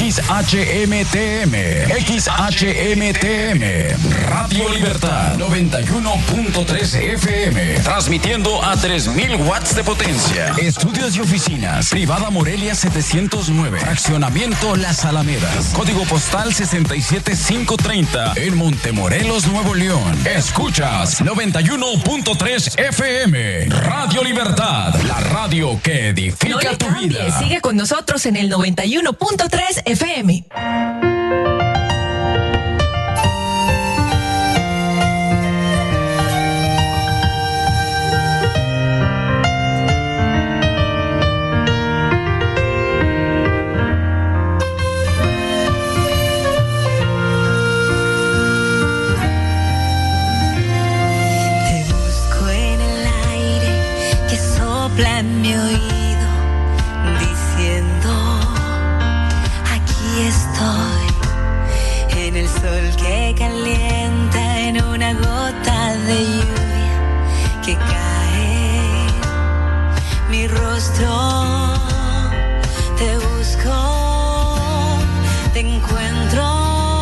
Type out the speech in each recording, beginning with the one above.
XHMTM, Radio Libertad 91.3 FM, transmitiendo a 3000 watts de potencia. Estudios y oficinas, Privada Morelia 709, Accionamiento Las Alamedas, código postal 67530, en Montemorelos, Nuevo León. Escuchas 91.3 FM, Radio Libertad, la radio que edifica tu vida. Sigue con nosotros en el 91.3 FM. En mi oído diciendo, aquí estoy, en el sol que calienta, en una gota de lluvia que cae, mi rostro te busco, te encuentro.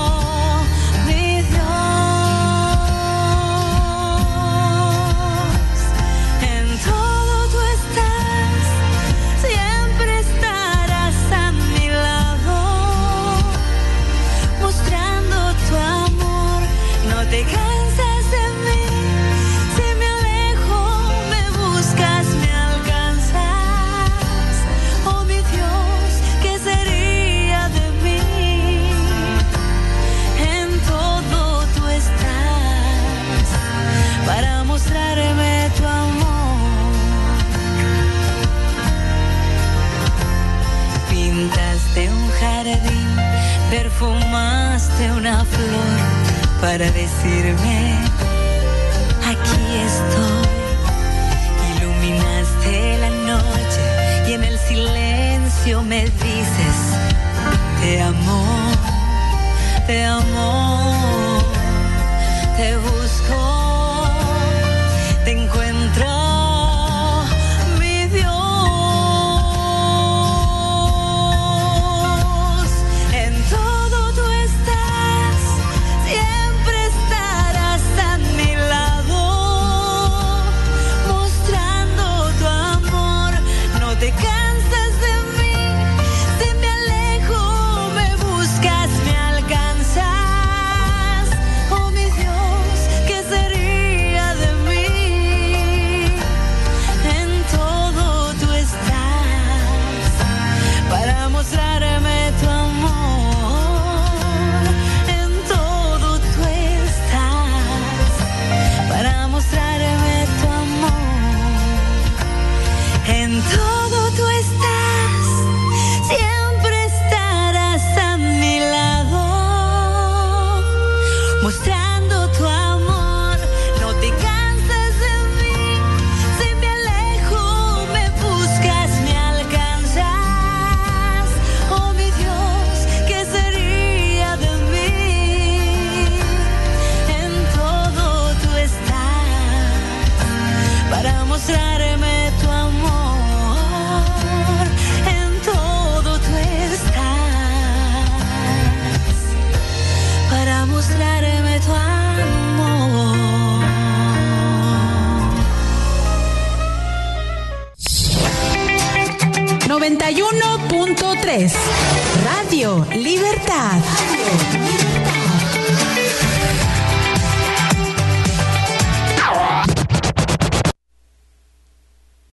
Perfumaste una flor para decirme, aquí estoy. Iluminaste la noche y en el silencio me dices, te amo, te amo, te busco, te encuentro. Radio Libertad.